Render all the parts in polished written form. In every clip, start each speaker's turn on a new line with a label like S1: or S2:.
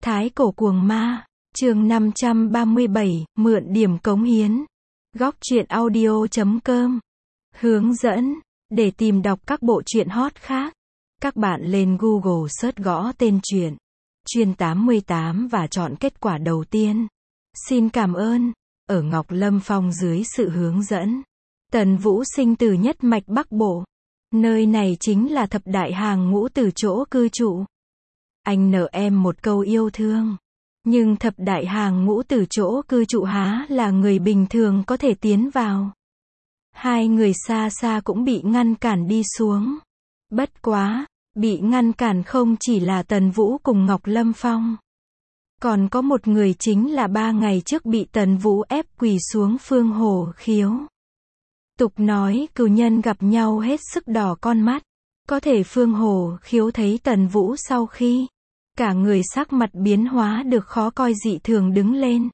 S1: Thái cổ cuồng ma, chương 537, mượn điểm cống hiến. Góc truyện audio.com. Hướng dẫn, để tìm đọc các bộ truyện hot khác, các bạn lên Google search gõ tên truyện Chuyên 88 và chọn kết quả đầu tiên. Xin cảm ơn. Ở Ngọc Lâm Phong dưới sự hướng dẫn, Tần Vũ sinh từ nhất mạch Bắc Bộ. Nơi này chính là thập đại hàng ngũ tử chỗ cư trụ. Anh nợ em một câu yêu thương. Nhưng thập đại hàng ngũ tử chỗ cư trụ há là người bình thường có thể tiến vào. Hai người xa xa cũng bị ngăn cản đi xuống. Bất quá, bị ngăn cản không chỉ là Tần Vũ cùng Ngọc Lâm Phong. Còn có một người chính là 3 ngày trước bị Tần Vũ ép quỳ xuống Phương Hồ Khiếu. Tục nói cừu nhân gặp nhau hết sức đỏ con mắt. Có thể Phương Hồ Khiếu thấy Tần Vũ sau khi cả người sắc mặt biến hóa được khó coi dị thường đứng lên.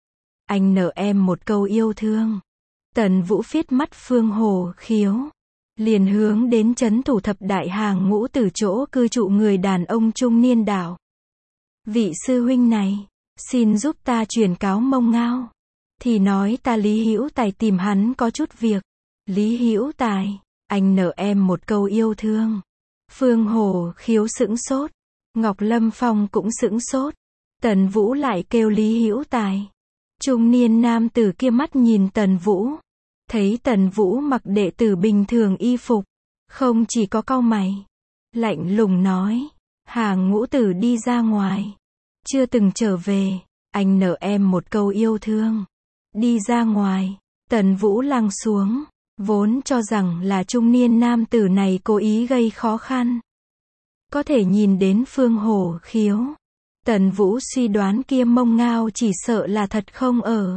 S1: Anh nợ em một câu yêu thương. Tần Vũ phiết mắt Phương Hồ Khiếu. Liền hướng đến trấn thủ thập đại hàng ngũ tử chỗ cư trụ người đàn ông trung niên đạo. Vị sư huynh này, xin giúp ta truyền cáo Mông Ngao. Thì nói ta Lý Hữu Tài tìm hắn có chút việc. Lý Hữu Tài, anh nợ em một câu yêu thương. Phương Hồ Khiếu sững sốt. Ngọc Lâm Phong cũng sững sốt. Tần Vũ lại kêu Lý Hữu Tài. Trung niên nam tử kia mắt nhìn Tần Vũ. Thấy Tần Vũ mặc đệ tử bình thường y phục. Không chỉ có cau mày. Lạnh lùng nói. Hàng ngũ tử đi ra ngoài. Chưa từng trở về. Anh nợ em một câu yêu thương. Đi ra ngoài. Tần Vũ lăng xuống. Vốn cho rằng là trung niên nam tử này cố ý gây khó khăn. Có thể nhìn đến Phương Hồ Khiếu. Tần Vũ suy đoán kia Mông Ngao chỉ sợ là thật không ở.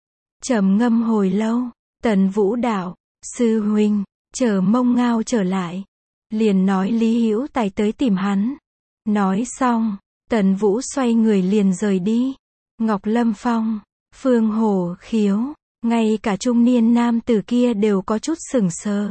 S1: Trầm ngâm hồi lâu. Tần Vũ đạo. Sư huynh, chờ Mông Ngao trở lại. Liền nói Lý Hữu Tài tới tìm hắn. Nói xong, Tần Vũ xoay người liền rời đi. Ngọc Lâm Phong, Phương Hồ Khiếu, ngay cả trung niên nam tử kia đều có chút sững sờ.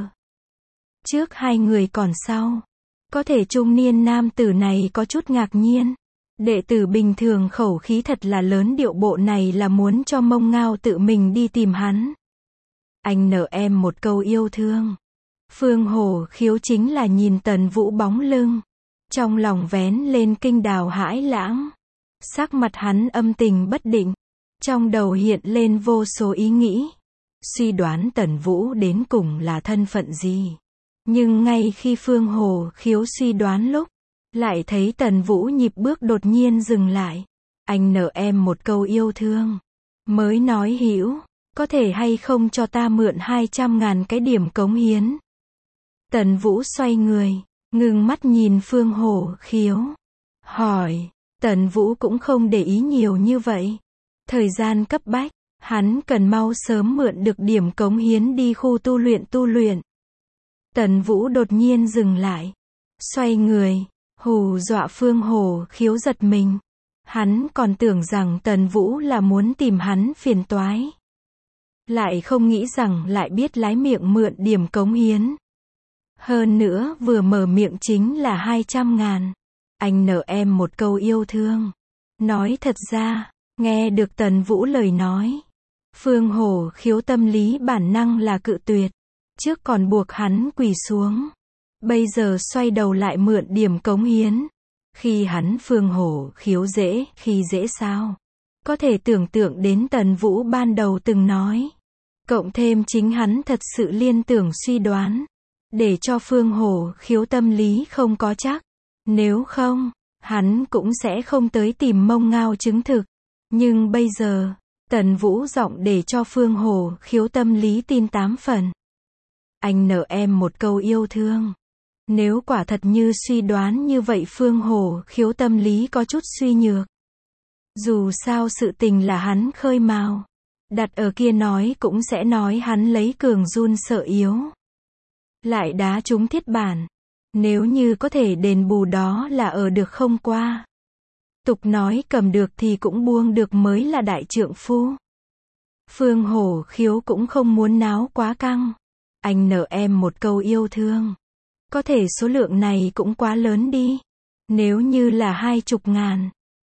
S1: Trước hai người còn sau. Có thể trung niên nam tử này có chút ngạc nhiên. Đệ tử bình thường khẩu khí thật là lớn, điệu bộ này là muốn cho Mông Ngao tự mình đi tìm hắn. Anh nợ em một câu yêu thương. Phương Hồ Khiếu chính là nhìn Tần Vũ bóng lưng. Trong lòng vén lên kinh đào hãi lãng. Sắc mặt hắn âm tình bất định. Trong đầu hiện lên vô số ý nghĩ. Suy đoán Tần Vũ đến cùng là thân phận gì. Nhưng ngay khi Phương Hồ Khiếu suy đoán lúc, lại thấy Tần Vũ nhịp bước đột nhiên dừng lại. Anh nợ em một câu yêu thương. Mới nói Hữu, có thể hay không cho ta mượn 200.000 cái điểm cống hiến. Tần Vũ xoay người, ngừng mắt nhìn Phương Hồ Khiếu. Hỏi, Tần Vũ cũng không để ý nhiều như vậy. Thời gian cấp bách, hắn cần mau sớm mượn được điểm cống hiến đi khu tu luyện. Tần Vũ đột nhiên dừng lại. Xoay người, hù dọa Phương Hồ Khiếu giật mình. Hắn còn tưởng rằng Tần Vũ là muốn tìm hắn phiền toái. Lại không nghĩ rằng lại biết lái miệng mượn điểm cống hiến. Hơn nữa vừa mở miệng chính là 200.000. Anh nợ em một câu yêu thương. Nói thật ra, nghe được Tần Vũ lời nói. Phương Hồ Khiếu tâm lý bản năng là cự tuyệt. Trước còn buộc hắn quỳ xuống. Bây giờ xoay đầu lại mượn điểm cống hiến. Khi hắn Phương Hồ Khiếu khi dễ sao. Có thể tưởng tượng đến Tần Vũ ban đầu từng nói. Cộng thêm chính hắn thật sự liên tưởng suy đoán. Để cho Phương Hồ Khiếu tâm lý không có chắc. Nếu không, hắn cũng sẽ không tới tìm Mông Ngao chứng thực. Nhưng bây giờ, Tần Vũ giọng để cho Phương Hồ Khiếu tâm lý tin 8 phần. Anh nợ em một câu yêu thương. Nếu quả thật như suy đoán như vậy Phương Hồ Khiếu tâm lý có chút suy nhược. Dù sao sự tình là hắn khơi mào. Đặt ở kia nói cũng sẽ nói hắn lấy cường run sợ yếu. Lại đá trúng thiết bản. Nếu như có thể đền bù đó là ở được không qua. Tục nói cầm được thì cũng buông được mới là đại trượng phu. Phương Hồ Khiếu cũng không muốn náo quá căng. Anh nợ em một câu yêu thương. Có thể số lượng này cũng quá lớn đi. Nếu như là 20.000.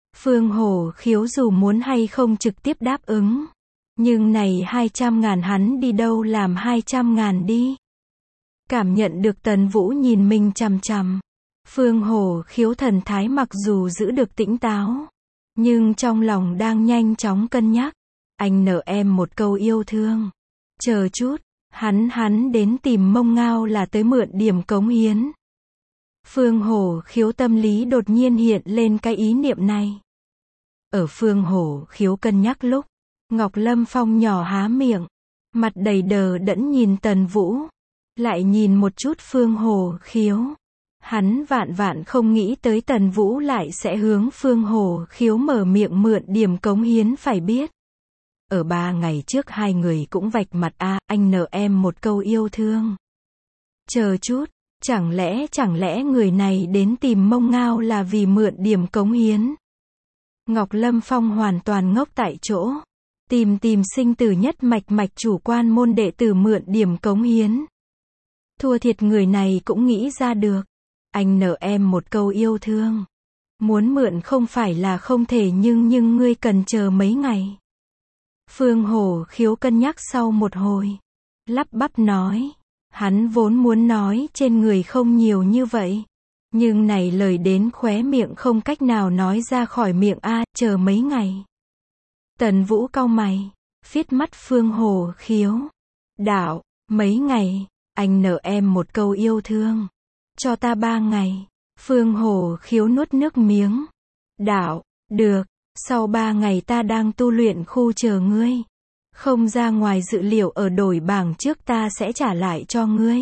S1: Phương Hổ Khiếu dù muốn hay không trực tiếp đáp ứng. Nhưng này 200.000 hắn đi đâu làm 200.000 đi. Cảm nhận được Tần Vũ nhìn mình chằm chằm. Phương Hổ Khiếu thần thái mặc dù giữ được tĩnh táo. Nhưng trong lòng đang nhanh chóng cân nhắc. Anh nợ em một câu yêu thương. Chờ chút, hắn đến tìm Mông Ngao là tới mượn điểm cống hiến. Phương Hổ Khiếu tâm lý đột nhiên hiện lên cái ý niệm này. Ở Phương Hổ Khiếu cân nhắc lúc, Ngọc Lâm Phong nhỏ há miệng, mặt đầy đờ đẫn nhìn Tần Vũ, lại nhìn một chút Phương Hổ Khiếu. Hắn vạn không nghĩ tới Tần Vũ lại sẽ hướng Phương Hổ Khiếu mở miệng mượn điểm cống hiến phải biết. Ở 3 ngày trước hai người cũng vạch mặt anh nợ em một câu yêu thương. Chờ chút, chẳng lẽ người này đến tìm Mông Ngao là vì mượn điểm cống hiến. Ngọc Lâm Phong hoàn toàn ngốc tại chỗ. Tìm sinh tử nhất mạch chủ quan môn đệ tử mượn điểm cống hiến. Thua thiệt người này cũng nghĩ ra được. Anh nợ em một câu yêu thương. Muốn mượn không phải là không thể nhưng ngươi cần chờ mấy ngày. Phương Hổ Khiếu cân nhắc sau một hồi. Lắp bắp nói. Hắn vốn muốn nói trên người không nhiều như vậy. Nhưng này lời đến khóe miệng không cách nào nói ra khỏi miệng chờ mấy ngày. Tần Vũ cau mày. Phiết mắt Phương Hổ Khiếu. Đạo, mấy ngày, anh nợ em một câu yêu thương. Cho ta 3 ngày. Phương Hổ Khiếu nuốt nước miếng. Đạo, được, sau 3 ngày ta đang tu luyện khu chờ ngươi. Không ra ngoài dự liệu ở đổi bảng trước ta sẽ trả lại cho ngươi.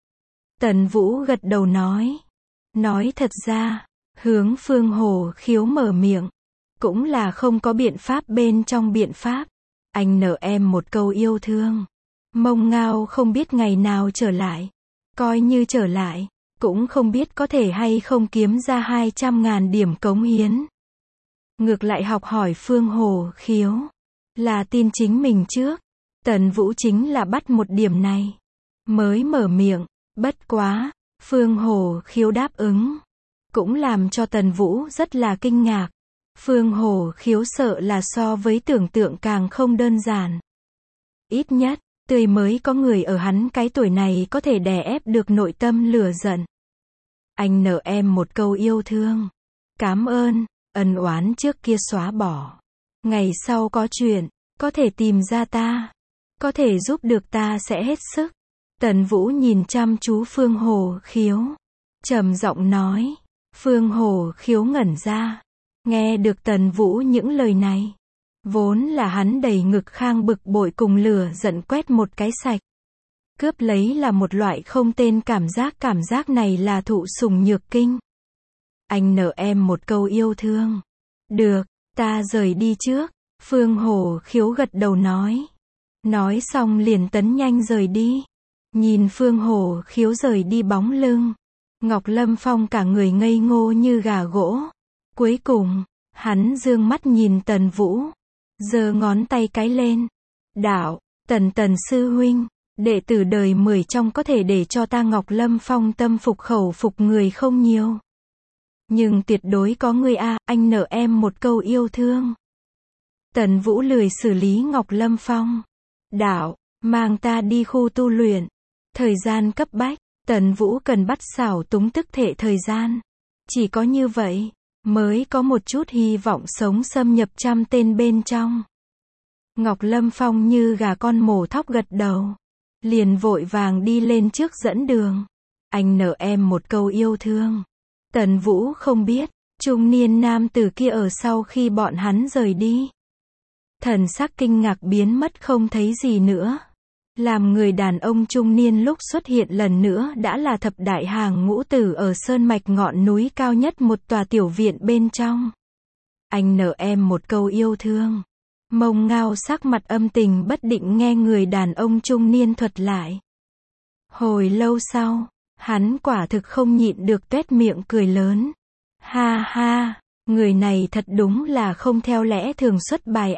S1: Tần Vũ gật đầu nói. Nói thật ra, hướng Phương Hổ Khiếu mở miệng. Cũng là không có biện pháp bên trong biện pháp. Anh nợ em một câu yêu thương. Mông Ngao không biết ngày nào trở lại. Coi như trở lại, cũng không biết có thể hay không kiếm ra 200.000 điểm cống hiến. Ngược lại học hỏi Phương Hổ Khiếu. Là tin chính mình trước. Tần Vũ chính là bắt một điểm này. Mới mở miệng, bất quá, Phương Hổ Khiếu đáp ứng. Cũng làm cho Tần Vũ rất là kinh ngạc. Phương Hổ Khiếu sợ là so với tưởng tượng càng không đơn giản. Ít nhất, tươi mới có người ở hắn cái tuổi này có thể đè ép được nội tâm lửa giận. Anh nợ em một câu yêu thương. Cảm ơn, ân oán trước kia xóa bỏ. Ngày sau có chuyện, có thể tìm ra ta. Có thể giúp được ta sẽ hết sức. Tần Vũ nhìn chăm chú Phương Hổ Khiếu. Trầm giọng nói. Phương Hổ Khiếu ngẩn ra. Nghe được Tần Vũ những lời này. Vốn là hắn đầy ngực khang bực bội cùng lửa giận quét một cái sạch. Cướp lấy là một loại không tên cảm giác này là thụ sủng nhược kinh. Anh nợ em một câu yêu thương. Được, ta rời đi trước. Phương Hổ Khiếu gật đầu nói. Nói xong liền tấn nhanh rời đi. Nhìn Phương Hổ Khiếu rời đi bóng lưng. Ngọc Lâm Phong cả người ngây ngô như gà gỗ. Cuối cùng, hắn dương mắt nhìn Tần Vũ. Giơ ngón tay cái lên. Đạo, Tần sư huynh. Đệ tử đời 10 trong có thể để cho ta Ngọc Lâm Phong tâm phục khẩu phục người không nhiều. Nhưng tuyệt đối có người anh nợ em một câu yêu thương. Tần Vũ lười xử lý Ngọc Lâm Phong. Đạo, mang ta đi khu tu luyện. Thời gian cấp bách, Tần Vũ cần bắt xảo túng tức thể thời gian. Chỉ có như vậy, mới có một chút hy vọng sống xâm nhập 100 tên bên trong. Ngọc Lâm Phong như gà con mổ thóc gật đầu. Liền vội vàng đi lên trước dẫn đường. Anh nợ em một câu yêu thương. Tần Vũ không biết, trung niên nam tử kia ở sau khi bọn hắn rời đi. Thần sắc kinh ngạc biến mất không thấy gì nữa. Làm người đàn ông trung niên lúc xuất hiện lần nữa đã là thập đại hàng ngũ tử ở sơn mạch ngọn núi cao nhất một tòa tiểu viện bên trong. Anh nợ em một câu yêu thương. Mông Ngao sắc mặt âm tình bất định nghe người đàn ông trung niên thuật lại. Hồi lâu sau, hắn quả thực không nhịn được tuét miệng cười lớn. Ha ha, người này thật đúng là không theo lẽ thường xuất bài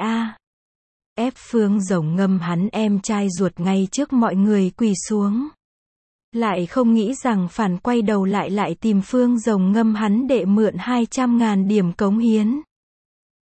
S1: ép Phương Rồng Ngâm hắn em trai ruột ngay trước mọi người quỳ xuống. Lại không nghĩ rằng phản quay đầu lại tìm Phương Rồng Ngâm hắn đệ mượn 200.000 điểm cống hiến.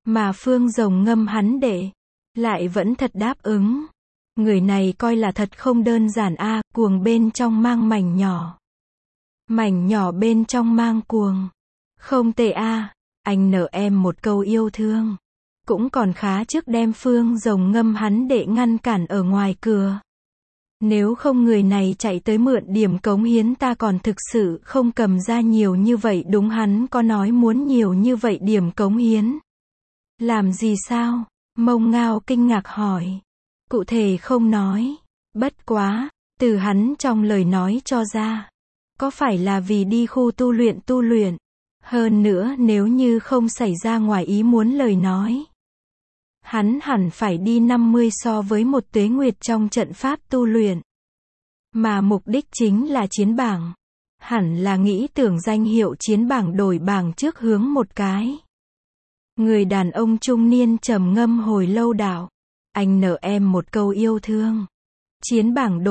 S1: Mà Phương Rồng Ngâm hắn đệ lại vẫn thật đáp ứng. Người này coi là thật không đơn giản a, cuồng bên trong mang mảnh nhỏ. Mảnh nhỏ bên trong mang cuồng. Không tệ a, anh nợ em một câu yêu thương. Cũng còn khá trước đem Phương Rồng Ngâm hắn đệ ngăn cản ở ngoài cửa. Nếu không người này chạy tới mượn điểm cống hiến ta còn thực sự không cầm ra nhiều như vậy, đúng hắn có nói muốn nhiều như vậy điểm cống hiến. Làm gì sao? Mông Ngao kinh ngạc hỏi. Cụ thể không nói. Bất quá, từ hắn trong lời nói cho ra. Có phải là vì đi khu tu luyện. Hơn nữa nếu như không xảy ra ngoài ý muốn lời nói. Hắn hẳn phải đi 50 so với một tuế nguyệt trong trận pháp tu luyện. Mà mục đích chính là chiến bảng. Hẳn là nghĩ tưởng danh hiệu chiến bảng đổi bảng trước hướng một cái. Người đàn ông trung niên trầm ngâm hồi lâu đạo. Anh nợ em một câu yêu thương. Chiến bảng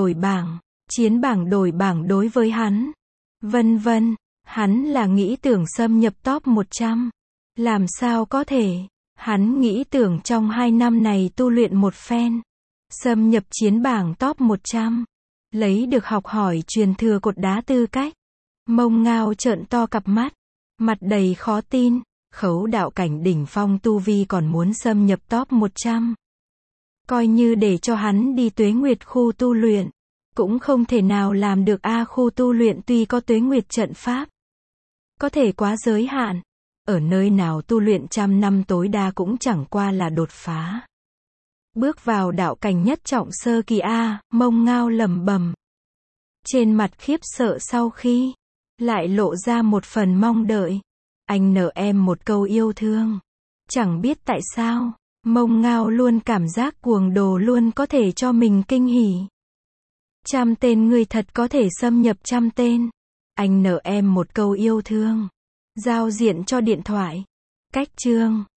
S1: đổi bảng đối với hắn. Vân vân, hắn là nghĩ tưởng xâm nhập top 100. Làm sao có thể? Hắn nghĩ tưởng trong 2 năm này tu luyện một phen. Xâm nhập chiến bảng top 100. Lấy được học hỏi truyền thừa cột đá tư cách. Mông Ngao trợn to cặp mắt. Mặt đầy khó tin. Khấu đạo cảnh đỉnh phong tu vi còn muốn xâm nhập top 100. Coi như để cho hắn đi tuế nguyệt khu tu luyện. Cũng không thể nào làm được a, khu tu luyện tuy có tuế nguyệt trận pháp. Có thể quá giới hạn. Ở nơi nào tu luyện 100 năm tối đa cũng chẳng qua là đột phá. Bước vào đạo cảnh nhất trọng sơ kỳ a, Mông Ngao lẩm bẩm. Trên mặt khiếp sợ sau khi lại lộ ra một phần mong đợi. Anh nợ em một câu yêu thương. Chẳng biết tại sao, Mông Ngao luôn cảm giác cuồng đồ luôn có thể cho mình kinh hỉ. 100 tên người thật có thể xâm nhập 100 tên. Anh nợ em một câu yêu thương. Giao diện cho điện thoại. Cách chương